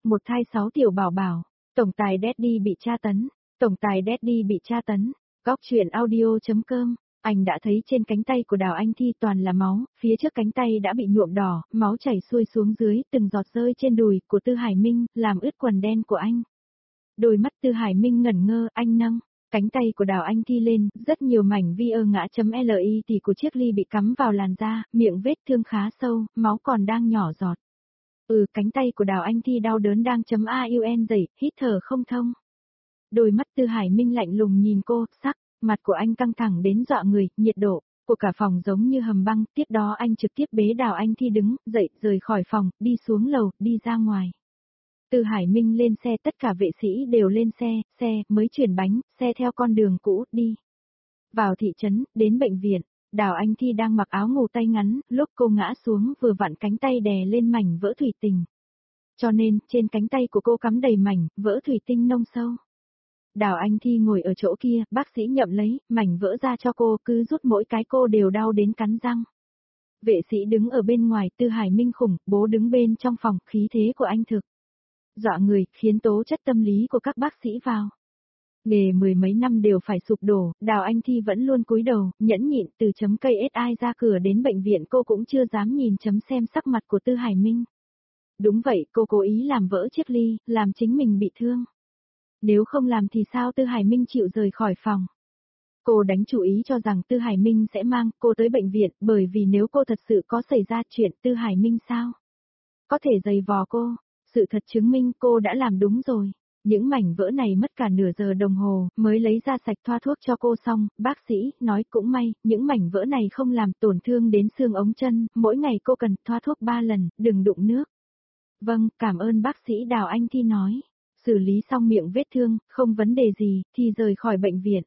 một thai 6 tiểu bảo bảo, tổng tài Daddy bị tra tấn, tổng tài Daddy bị tra tấn, Góc truyện audio.com. Anh đã thấy trên cánh tay của Đào Anh Thi toàn là máu, phía trước cánh tay đã bị nhuộm đỏ, máu chảy xuôi xuống dưới, từng giọt rơi trên đùi của Tư Hải Minh, làm ướt quần đen của anh. Đôi mắt Tư Hải Minh ngẩn ngơ, anh nâng cánh tay của Đào Anh Thi lên, rất nhiều mảnh ngã.li thì của chiếc ly bị cắm vào làn da, miệng vết thương khá sâu, máu còn đang nhỏ giọt. Cánh tay của Đào Anh Thi đau đớn đang AUN dậy, hít thở không thông. Đôi mắt Tư Hải Minh lạnh lùng nhìn cô, sắc mặt của anh căng thẳng đến dọa người, nhiệt độ của cả phòng giống như hầm băng, tiếp đó anh trực tiếp bế Đào Anh Thi đứng dậy, rời khỏi phòng, đi xuống lầu, đi ra ngoài. Tư Hải Minh lên xe, tất cả vệ sĩ đều lên xe mới chuyển bánh, xe theo con đường cũ, đi. Vào thị trấn, đến bệnh viện, Đào Anh Thi đang mặc áo ngủ tay ngắn, lúc cô ngã xuống vừa vặn cánh tay đè lên mảnh vỡ thủy tinh. Cho nên, trên cánh tay của cô cắm đầy mảnh, vỡ thủy tinh nông sâu. Đào Anh Thi ngồi ở chỗ kia, bác sĩ nhậm lấy, mảnh vỡ ra cho cô, cứ rút mỗi cái cô đều đau đến cắn răng. Vệ sĩ đứng ở bên ngoài, Tư Hải Minh khủng bố đứng bên trong phòng, khí thế của anh thực dọa người, khiến tố chất tâm lý của các bác sĩ vào. Nghề mười mấy năm đều phải sụp đổ, Đào Anh Thi vẫn luôn cúi đầu, nhẫn nhịn từ chấm cây SI ra cửa đến bệnh viện cô cũng chưa dám nhìn chấm xem sắc mặt của Tư Hải Minh. Đúng vậy, cô cố ý làm vỡ chiếc ly, làm chính mình bị thương. Nếu không làm thì sao Tư Hải Minh chịu rời khỏi phòng. Cô đánh chủ ý cho rằng Tư Hải Minh sẽ mang cô tới bệnh viện, bởi vì nếu cô thật sự có xảy ra chuyện Tư Hải Minh sao có thể giày vò cô. Sự thật chứng minh cô đã làm đúng rồi. Những mảnh vỡ này mất cả nửa giờ đồng hồ, mới lấy ra sạch thoa thuốc cho cô xong, bác sĩ nói cũng may, những mảnh vỡ này không làm tổn thương đến xương ống chân, mỗi ngày cô cần thoa thuốc 3 lần, đừng đụng nước. Vâng, cảm ơn bác sĩ Đào Anh Thi nói. Xử lý xong miệng vết thương, không vấn đề gì, thì rời khỏi bệnh viện.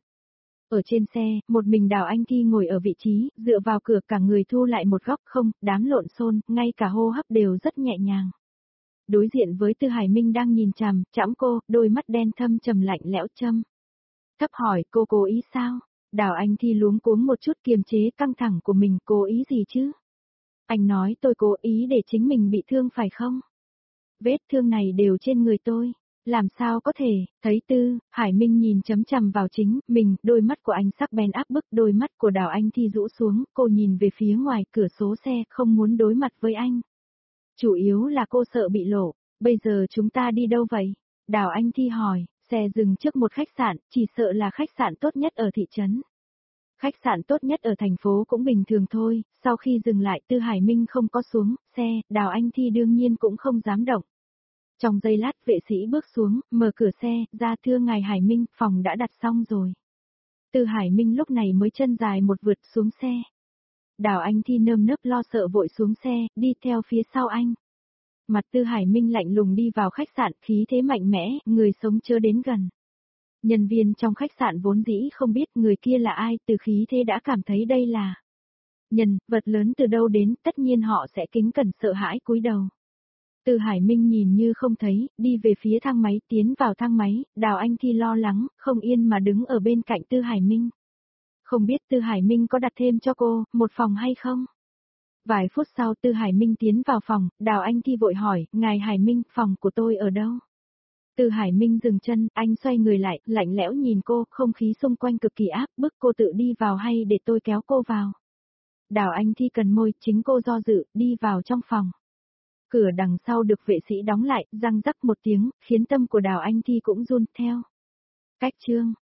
Ở trên xe, một mình Đào Anh Thi ngồi ở vị trí, dựa vào cửa cả người thu lại một góc không, đám lộn xôn, ngay cả hô hấp đều rất nhẹ nhàng. Đối diện với Tư Hải Minh đang nhìn chằm cô, đôi mắt đen thâm trầm lạnh lẽo châm. Thấp hỏi, cô cố ý sao? Đào Anh Thi luống cuống một chút kiềm chế căng thẳng của mình, cố ý gì chứ? Anh nói tôi cố ý để chính mình bị thương phải không? Vết thương này đều trên người tôi. Làm sao có thể, thấy Tư Hải Minh nhìn chằm chằm vào chính mình, đôi mắt của anh sắc bén áp bức, đôi mắt của Đào Anh Thi rũ xuống, cô nhìn về phía ngoài cửa sổ xe, không muốn đối mặt với anh. Chủ yếu là cô sợ bị lộ, bây giờ chúng ta đi đâu vậy? Đào Anh Thi hỏi, xe dừng trước một khách sạn, chỉ sợ là khách sạn tốt nhất ở thị trấn. Khách sạn tốt nhất ở thành phố cũng bình thường thôi, sau khi dừng lại Tư Hải Minh không có xuống, xe, Đào Anh Thi đương nhiên cũng không dám động. Trong giây lát vệ sĩ bước xuống, mở cửa xe, ra thưa ngài Hải Minh, phòng đã đặt xong rồi. Tư Hải Minh lúc này mới chân dài một vượt xuống xe. Đào Anh Thi nơm nớp lo sợ vội xuống xe, đi theo phía sau anh. Mặt Tư Hải Minh lạnh lùng đi vào khách sạn, khí thế mạnh mẽ, người sống chớ đến gần. Nhân viên trong khách sạn vốn dĩ không biết người kia là ai, từ khí thế đã cảm thấy đây là nhân vật lớn từ đâu đến, tất nhiên họ sẽ kính cẩn sợ hãi cúi đầu. Tư Hải Minh nhìn như không thấy, đi về phía thang máy, tiến vào thang máy, Đào Anh Thi lo lắng, không yên mà đứng ở bên cạnh Tư Hải Minh. Không biết Tư Hải Minh có đặt thêm cho cô một phòng hay không? Vài phút sau Tư Hải Minh tiến vào phòng, Đào Anh Thi vội hỏi, ngài Hải Minh, phòng của tôi ở đâu? Tư Hải Minh dừng chân, anh xoay người lại, lạnh lẽo nhìn cô, không khí xung quanh cực kỳ áp bức, cô tự đi vào hay để tôi kéo cô vào? Đào Anh Thi cần môi, chính cô do dự, đi vào trong phòng. Cửa đằng sau được vệ sĩ đóng lại, răng rắc một tiếng, khiến tâm của Đào Anh Thi cũng run theo. Cách chương